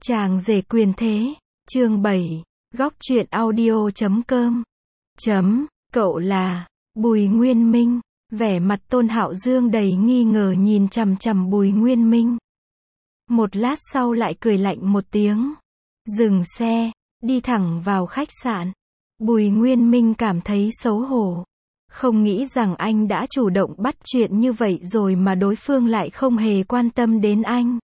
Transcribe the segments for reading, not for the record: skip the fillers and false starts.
Chàng rể quyền thế, chương 7, góc truyện audio.com. Cậu là, Bùi Nguyên Minh, vẻ mặt Tôn Hạo Dương đầy nghi ngờ nhìn chằm chằm Bùi Nguyên Minh. Một lát sau lại cười lạnh một tiếng. Dừng xe, đi thẳng vào khách sạn. Bùi Nguyên Minh cảm thấy xấu hổ. Không nghĩ rằng anh đã chủ động bắt chuyện như vậy rồi mà đối phương lại không hề quan tâm đến anh.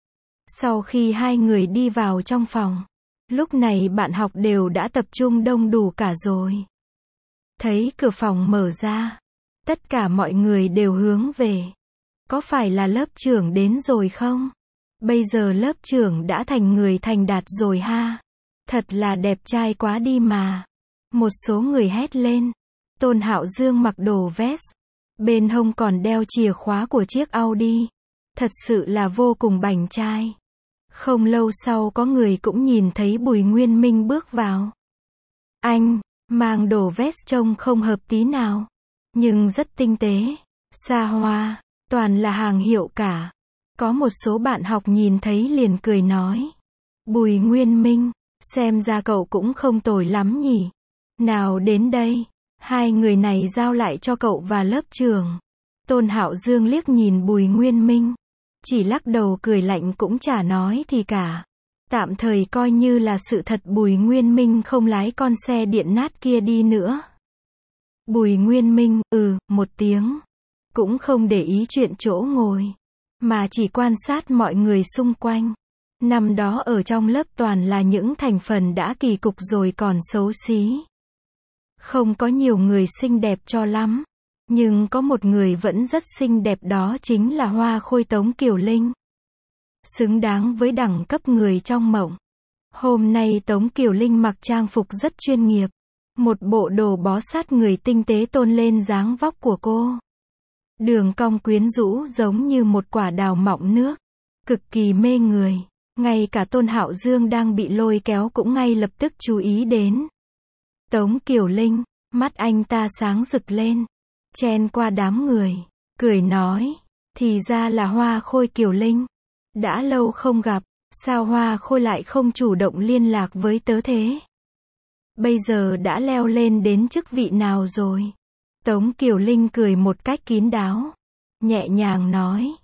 Sau khi hai người đi vào trong phòng, lúc này bạn học đều đã tập trung đông đủ cả rồi. Thấy cửa phòng mở ra, tất cả mọi người đều hướng về. Có phải là lớp trưởng đến rồi không? Bây giờ lớp trưởng đã thành người thành đạt rồi ha. Thật là đẹp trai quá đi mà. Một số người hét lên. Tôn Hạo Dương mặc đồ vest, bên hông còn đeo chìa khóa của chiếc Audi. Thật sự là vô cùng bảnh trai. Không lâu sau có người cũng nhìn thấy Bùi Nguyên Minh bước vào. Anh, mang đồ vest trông không hợp tí nào, nhưng rất tinh tế, xa hoa, toàn là hàng hiệu cả. Có một số bạn học nhìn thấy liền cười nói. Bùi Nguyên Minh, xem ra cậu cũng không tồi lắm nhỉ. Nào đến đây, hai người này giao lại cho cậu và lớp trưởng. Tôn Hạo Dương liếc nhìn Bùi Nguyên Minh, chỉ lắc đầu cười lạnh cũng chả nói thì cả. Tạm thời coi như là sự thật Bùi Nguyên Minh không lái con xe điện nát kia đi nữa. Bùi Nguyên Minh, một tiếng. Cũng không để ý chuyện chỗ ngồi, mà chỉ quan sát mọi người xung quanh. Năm đó ở trong lớp toàn là những thành phần đã kỳ cục rồi còn xấu xí. Không có nhiều người xinh đẹp cho lắm. Nhưng có một người vẫn rất xinh đẹp, đó chính là Hoa Khôi Tống Kiều Linh. Xứng đáng với đẳng cấp người trong mộng. Hôm nay Tống Kiều Linh mặc trang phục rất chuyên nghiệp. Một bộ đồ bó sát người tinh tế tôn lên dáng vóc của cô. Đường cong quyến rũ giống như một quả đào mọng nước. Cực kỳ mê người. Ngay cả Tôn Hạo Dương đang bị lôi kéo cũng ngay lập tức chú ý đến. Tống Kiều Linh, mắt anh ta sáng rực lên. Chen qua đám người, cười nói, thì ra là Hoa Khôi Kiều Linh. Đã lâu không gặp, sao Hoa Khôi lại không chủ động liên lạc với tớ thế? Bây giờ đã leo lên đến chức vị nào rồi? Tống Kiều Linh cười một cách kín đáo, nhẹ nhàng nói,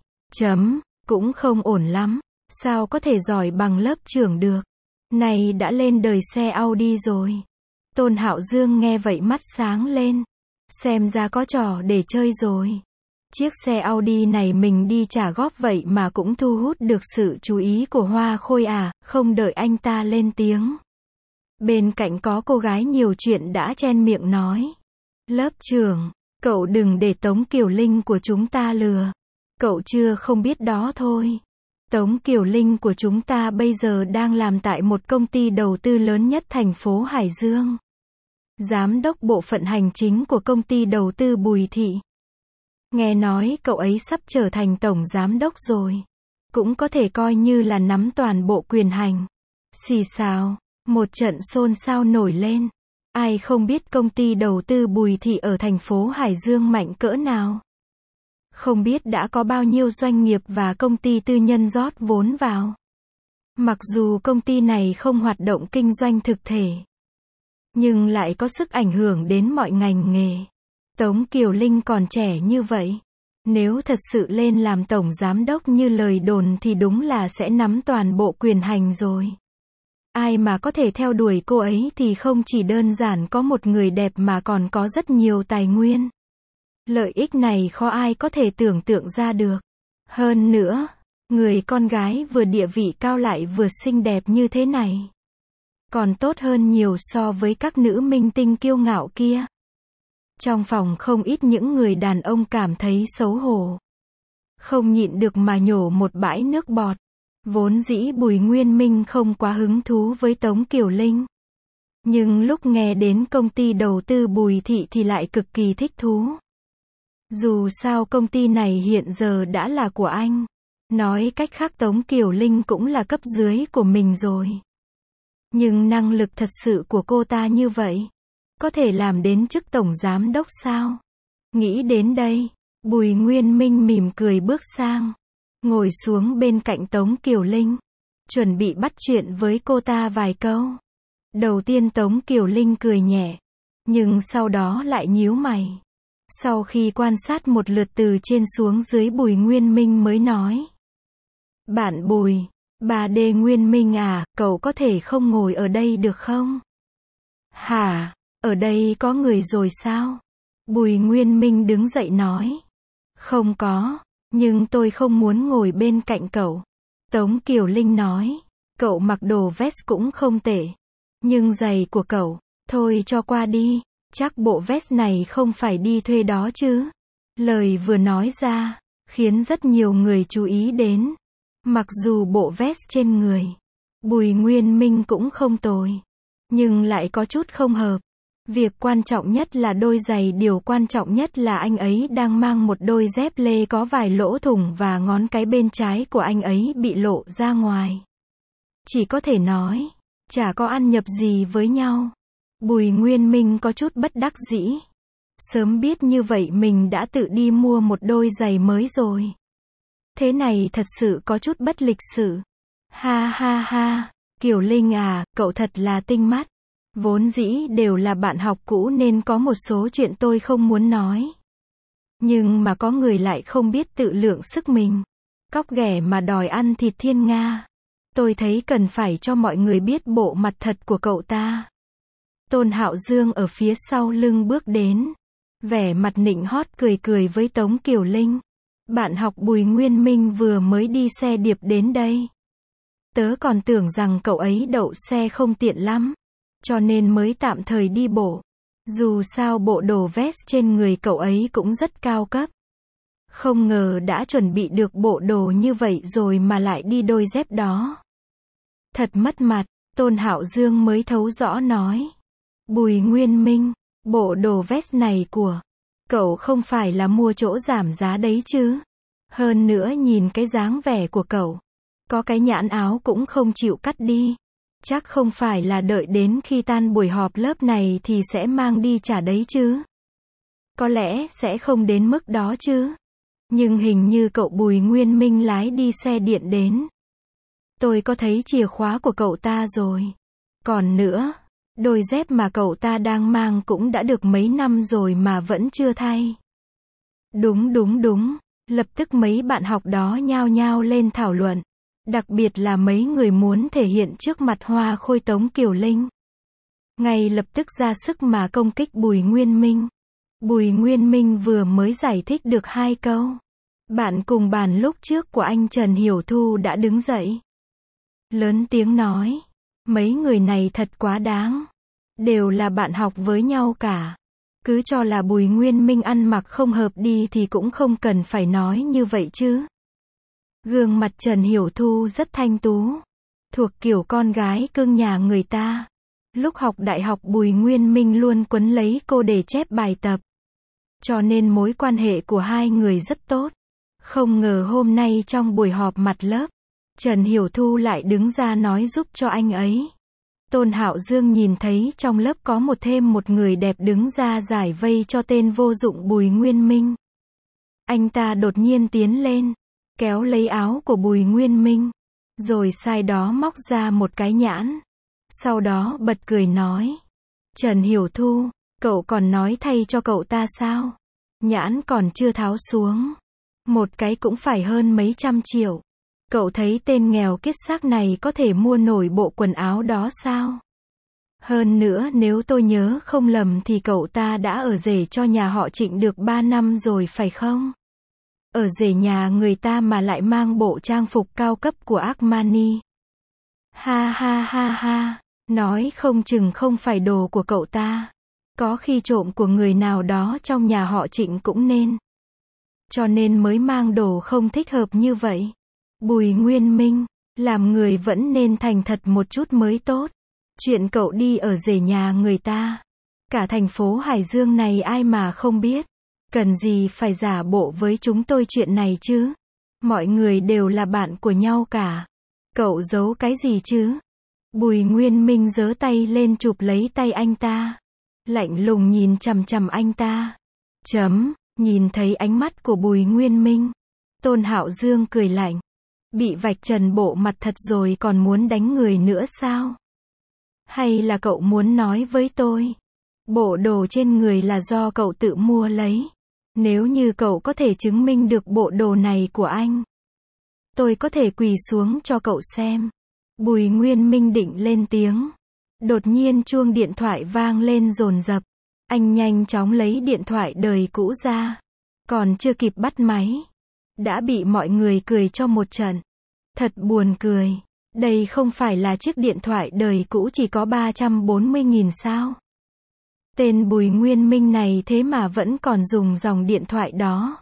cũng không ổn lắm, sao có thể giỏi bằng lớp trưởng được? Này đã lên đời xe Audi rồi. Tôn Hạo Dương nghe vậy mắt sáng lên. Xem ra có trò để chơi rồi. Chiếc xe Audi này mình đi trả góp vậy mà cũng thu hút được sự chú ý của Hoa Khôi à? Không đợi anh ta lên tiếng, bên cạnh có cô gái nhiều chuyện đã chen miệng nói. Lớp trưởng, cậu đừng để Tống Kiều Linh của chúng ta lừa. Cậu chưa không biết đó thôi. Tống Kiều Linh của chúng ta bây giờ đang làm tại một công ty đầu tư lớn nhất thành phố Hải Dương. Giám đốc bộ phận hành chính của công ty đầu tư Bùi Thị. Nghe nói cậu ấy sắp trở thành tổng giám đốc rồi. Cũng có thể coi như là nắm toàn bộ quyền hành. Xì xào, một trận xôn xao nổi lên. Ai không biết công ty đầu tư Bùi Thị ở thành phố Hải Dương mạnh cỡ nào. Không biết đã có bao nhiêu doanh nghiệp và công ty tư nhân rót vốn vào. Mặc dù công ty này không hoạt động kinh doanh thực thể, nhưng lại có sức ảnh hưởng đến mọi ngành nghề. Tống Kiều Linh còn trẻ như vậy. Nếu thật sự lên làm tổng giám đốc như lời đồn thì đúng là sẽ nắm toàn bộ quyền hành rồi. Ai mà có thể theo đuổi cô ấy thì không chỉ đơn giản có một người đẹp mà còn có rất nhiều tài nguyên. Lợi ích này khó ai có thể tưởng tượng ra được. Hơn nữa, người con gái vừa địa vị cao lại vừa xinh đẹp như thế này, còn tốt hơn nhiều so với các nữ minh tinh kiêu ngạo kia. Trong phòng không ít những người đàn ông cảm thấy xấu hổ. Không nhịn được mà nhổ một bãi nước bọt. Vốn dĩ Bùi Nguyên Minh không quá hứng thú với Tống Kiều Linh. Nhưng lúc nghe đến công ty đầu tư Bùi Thị thì lại cực kỳ thích thú. Dù sao công ty này hiện giờ đã là của anh. Nói cách khác Tống Kiều Linh cũng là cấp dưới của mình rồi. Nhưng năng lực thật sự của cô ta như vậy, có thể làm đến chức tổng giám đốc sao? Nghĩ đến đây, Bùi Nguyên Minh mỉm cười bước sang, ngồi xuống bên cạnh Tống Kiều Linh. chuẩn bị bắt chuyện với cô ta vài câu. Đầu tiên Tống Kiều Linh cười nhẹ, nhưng sau đó lại nhíu mày. Sau khi quan sát một lượt từ trên xuống dưới, Bùi Nguyên Minh mới nói. Bạn Bùi, bà Đê Nguyên Minh à, cậu có thể không ngồi ở đây được không? Hả, ở đây có người rồi sao? Bùi Nguyên Minh đứng dậy nói. Không có, nhưng tôi không muốn ngồi bên cạnh cậu. Tống Kiều Linh nói. Cậu mặc đồ vest cũng không tệ. Nhưng giày của cậu, thôi cho qua đi. Chắc bộ vest này không phải đi thuê đó chứ. Lời vừa nói ra, khiến rất nhiều người chú ý đến. Mặc dù bộ vest trên người, Bùi Nguyên Minh cũng không tồi. Nhưng lại có chút không hợp. Việc quan trọng nhất là đôi giày, điều quan trọng nhất là anh ấy đang mang một đôi dép lê có vài lỗ thủng và ngón cái bên trái của anh ấy bị lộ ra ngoài. Chỉ có thể nói, chả có ăn nhập gì với nhau. Bùi Nguyên Minh có chút bất đắc dĩ. Sớm biết như vậy mình đã tự đi mua một đôi giày mới rồi. Thế này thật sự có chút bất lịch sự. Ha ha ha, Kiều Linh à, cậu thật là tinh mắt. Vốn dĩ đều là bạn học cũ nên có một số chuyện tôi không muốn nói. Nhưng mà có người lại không biết tự lượng sức mình. Cóc ghẻ mà đòi ăn thịt thiên nga. Tôi thấy cần phải cho mọi người biết bộ mặt thật của cậu ta. Tôn Hạo Dương ở phía sau lưng bước đến. Vẻ mặt nịnh hót cười cười với Tống Kiều Linh. Bạn học Bùi Nguyên Minh vừa mới đi xe điệp đến đây. Tớ còn tưởng rằng cậu ấy đậu xe không tiện lắm. Cho nên mới tạm thời đi bộ. Dù sao bộ đồ vest trên người cậu ấy cũng rất cao cấp. Không ngờ đã chuẩn bị được bộ đồ như vậy rồi mà lại đi đôi dép đó. Thật mất mặt, Tôn Hạo Dương mới thấu rõ nói. Bùi Nguyên Minh, bộ đồ vest này của cậu không phải là mua chỗ giảm giá đấy chứ? Hơn nữa nhìn cái dáng vẻ của cậu, có cái nhãn áo cũng không chịu cắt đi. Chắc không phải là đợi đến khi tan buổi họp lớp này thì sẽ mang đi trả đấy chứ? Có lẽ sẽ không đến mức đó chứ? Nhưng hình như cậu Bùi Nguyên Minh lái đi xe điện đến. Tôi có thấy chìa khóa của cậu ta rồi. Còn nữa, đôi dép mà cậu ta đang mang cũng đã được mấy năm rồi mà vẫn chưa thay. Đúng. Lập tức mấy bạn học đó nhao nhao lên thảo luận. Đặc biệt là mấy người muốn thể hiện trước mặt Hoa Khôi Tống Kiều Linh. Ngay lập tức ra sức mà công kích Bùi Nguyên Minh. Bùi Nguyên Minh vừa mới giải thích được 2 câu. Bạn cùng bàn lúc trước của anh Trần Hiểu Thu đã đứng dậy. Lớn tiếng nói. Mấy người này thật quá đáng. Đều là bạn học với nhau cả. Cứ cho là Bùi Nguyên Minh ăn mặc không hợp đi thì cũng không cần phải nói như vậy chứ. Gương mặt Trần Hiểu Thu rất thanh tú. Thuộc kiểu con gái cưng nhà người ta. Lúc học đại học Bùi Nguyên Minh luôn quấn lấy cô để chép bài tập. Cho nên mối quan hệ của hai người rất tốt. Không ngờ hôm nay trong buổi họp mặt lớp, Trần Hiểu Thu lại đứng ra nói giúp cho anh ấy. Tôn Hạo Dương nhìn thấy trong lớp có thêm một người đẹp đứng ra giải vây cho tên vô dụng Bùi Nguyên Minh. Anh ta đột nhiên tiến lên, kéo lấy áo của Bùi Nguyên Minh, rồi sai đó móc ra một cái nhãn. Sau đó bật cười nói. Trần Hiểu Thu, cậu còn nói thay cho cậu ta sao? Nhãn còn chưa tháo xuống. Một cái cũng phải hơn mấy trăm triệu. Cậu thấy tên nghèo kiết xác này có thể mua nổi bộ quần áo đó sao? Hơn nữa nếu tôi nhớ không lầm thì cậu ta đã ở rể cho nhà họ Trịnh được 3 năm rồi phải không? Ở rể nhà người ta mà lại mang bộ trang phục cao cấp của Armani. Ha, nói không chừng không phải đồ của cậu ta. Có khi trộm của người nào đó trong nhà họ Trịnh cũng nên. Cho nên mới mang đồ không thích hợp như vậy. Bùi Nguyên Minh, làm người vẫn nên thành thật một chút mới tốt. Chuyện cậu đi ở rể nhà người ta, cả thành phố Hải Dương này ai mà không biết. Cần gì phải giả bộ với chúng tôi chuyện này chứ? Mọi người đều là bạn của nhau cả. Cậu giấu cái gì chứ? Bùi Nguyên Minh giơ tay lên chụp lấy tay anh ta. Lạnh lùng nhìn chằm chằm anh ta. Nhìn thấy ánh mắt của Bùi Nguyên Minh. Tôn Hạo Dương cười lạnh. Bị vạch trần bộ mặt thật rồi còn muốn đánh người nữa sao? Hay là cậu muốn nói với tôi, bộ đồ trên người là do cậu tự mua lấy? Nếu như cậu có thể chứng minh được bộ đồ này của anh, tôi có thể quỳ xuống cho cậu xem. Bùi Nguyên Minh định lên tiếng. Đột nhiên chuông điện thoại vang lên dồn dập. Anh nhanh chóng lấy điện thoại đời cũ ra. Còn chưa kịp bắt máy, đã bị mọi người cười cho một trận. Thật buồn cười. Đây không phải là chiếc điện thoại đời cũ chỉ có 340.000 sao? Tên Bùi Nguyên Minh này thế mà vẫn còn dùng dòng điện thoại đó.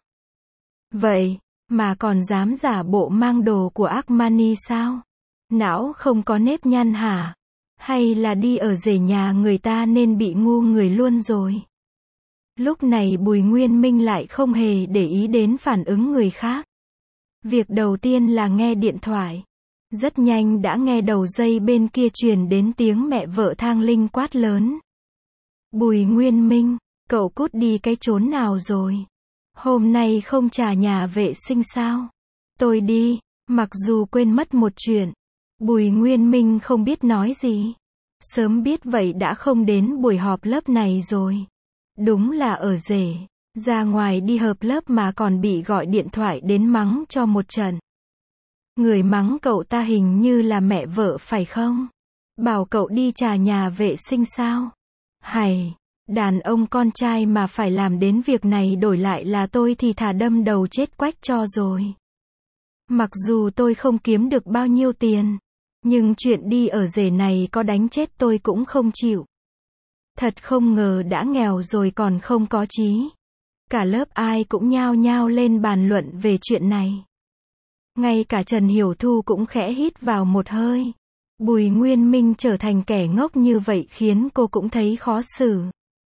Vậy, mà còn dám giả bộ mang đồ của Armani sao? Não không có nếp nhăn hả? Hay là đi ở rể nhà người ta nên bị ngu người luôn rồi? Lúc này Bùi Nguyên Minh lại không hề để ý đến phản ứng người khác. Việc đầu tiên là nghe điện thoại. Rất nhanh đã nghe đầu dây bên kia truyền đến tiếng mẹ vợ Thang Linh quát lớn. Bùi Nguyên Minh, cậu cút đi cái chốn nào rồi? Hôm nay không trả nhà vệ sinh sao? Tôi đi. Mặc dù quên mất một chuyện, Bùi Nguyên Minh không biết nói gì. Sớm biết vậy đã không đến buổi họp lớp này rồi. Đúng là ở rể, ra ngoài đi họp lớp mà còn bị gọi điện thoại đến mắng cho một trận. Người mắng cậu ta hình như là mẹ vợ phải không? Bảo cậu đi trả nhà vệ sinh sao? Hày, đàn ông con trai mà phải làm đến việc này đổi lại là tôi thì thà đâm đầu chết quách cho rồi. Mặc dù tôi không kiếm được bao nhiêu tiền, nhưng chuyện đi ở rể này có đánh chết tôi cũng không chịu. Thật không ngờ đã nghèo rồi còn không có chí. Cả lớp ai cũng nhao nhao lên bàn luận về chuyện này. Ngay cả Trần Hiểu Thu cũng khẽ hít vào một hơi. Bùi Nguyên Minh trở thành kẻ ngốc như vậy khiến cô cũng thấy khó xử.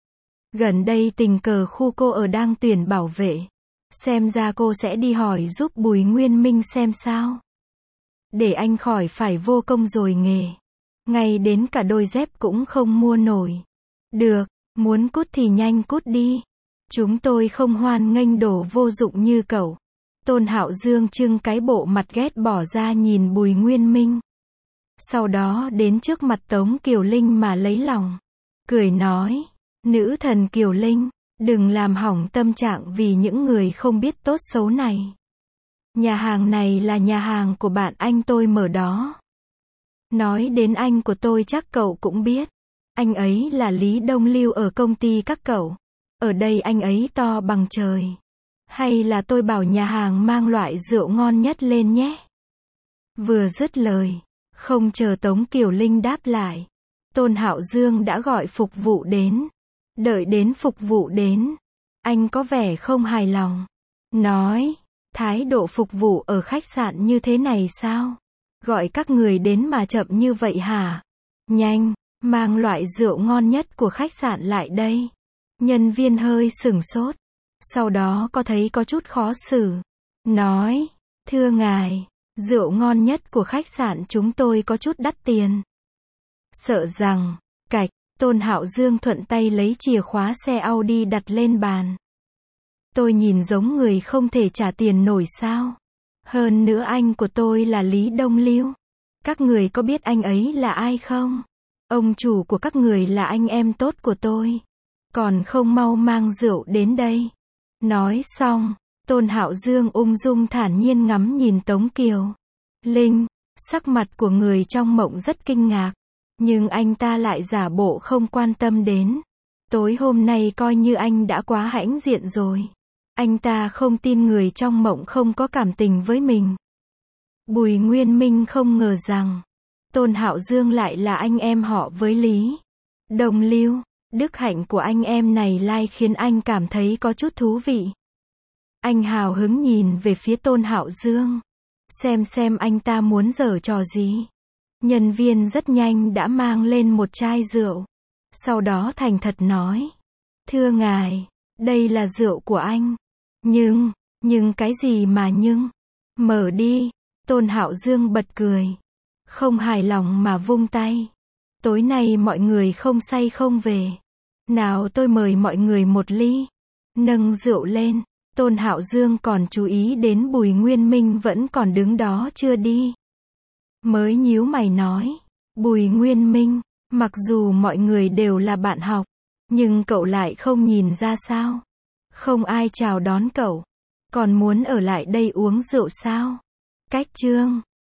Gần đây tình cờ khu cô ở đang tuyển bảo vệ. Xem ra cô sẽ đi hỏi giúp Bùi Nguyên Minh xem sao. Để anh khỏi phải vô công rồi nghề. Ngay đến cả đôi dép cũng không mua nổi. Được, muốn cút thì nhanh cút đi. Chúng tôi không hoan nghênh đồ vô dụng như cậu. Tôn Hạo Dương trưng cái bộ mặt ghét bỏ ra nhìn Bùi Nguyên Minh. Sau đó đến trước mặt Tống Kiều Linh mà lấy lòng. Cười nói, nữ thần Kiều Linh, đừng làm hỏng tâm trạng vì những người không biết tốt xấu này. Nhà hàng này là nhà hàng của bạn anh tôi mở đó. Nói đến anh của tôi chắc cậu cũng biết. Anh ấy là Lý Đông Lưu ở công ty các cậu. Ở đây anh ấy to bằng trời. Hay là tôi bảo nhà hàng mang loại rượu ngon nhất lên nhé. Vừa dứt lời, không chờ Tống Kiều Linh đáp lại, Tôn Hạo Dương đã gọi phục vụ đến. Đợi đến phục vụ đến, anh có vẻ không hài lòng. Nói, thái độ phục vụ ở khách sạn như thế này sao? Gọi các người đến mà chậm như vậy hả? Nhanh, mang loại rượu ngon nhất của khách sạn lại đây. Nhân viên hơi sửng sốt. Sau đó có thấy có chút khó xử. Nói, thưa ngài, rượu ngon nhất của khách sạn chúng tôi có chút đắt tiền. Sợ rằng, cạch, Tôn Hạo Dương thuận tay lấy chìa khóa xe Audi đặt lên bàn. Tôi nhìn giống người không thể trả tiền nổi sao? Hơn nữa anh của tôi là Lý Đông Lưu. Các người có biết anh ấy là ai không? Ông chủ của các người là anh em tốt của tôi. Còn không mau mang rượu đến đây. Nói xong, Tôn Hạo Dương ung dung thản nhiên ngắm nhìn Tống Kiều Linh. Sắc mặt của người trong mộng rất kinh ngạc. Nhưng anh ta lại giả bộ không quan tâm đến. Tối hôm nay coi như anh đã quá hãnh diện rồi. Anh ta không tin người trong mộng không có cảm tình với mình. Bùi Nguyên Minh không ngờ rằng Tôn Hạo Dương lại là anh em họ với Lý Đông Lưu. Đức hạnh của anh em này lai khiến anh cảm thấy có chút thú vị. Anh hào hứng nhìn về phía Tôn Hạo Dương. Xem anh ta muốn giở trò gì. Nhân viên rất nhanh đã mang lên một chai rượu. Sau đó thành thật nói. Thưa ngài, đây là rượu của anh. Nhưng cái gì mà nhưng? Mở đi. Tôn Hạo Dương bật cười. Không hài lòng mà vung tay. Tối nay mọi người không say không về. Nào tôi mời mọi người một ly. Nâng rượu lên. Tôn Hạo Dương còn chú ý đến Bùi Nguyên Minh vẫn còn đứng đó chưa đi. Mới nhíu mày nói, Bùi Nguyên Minh, mặc dù mọi người đều là bạn học, nhưng cậu lại không nhìn ra sao? Không ai chào đón cậu, còn muốn ở lại đây uống rượu sao? Cách Trương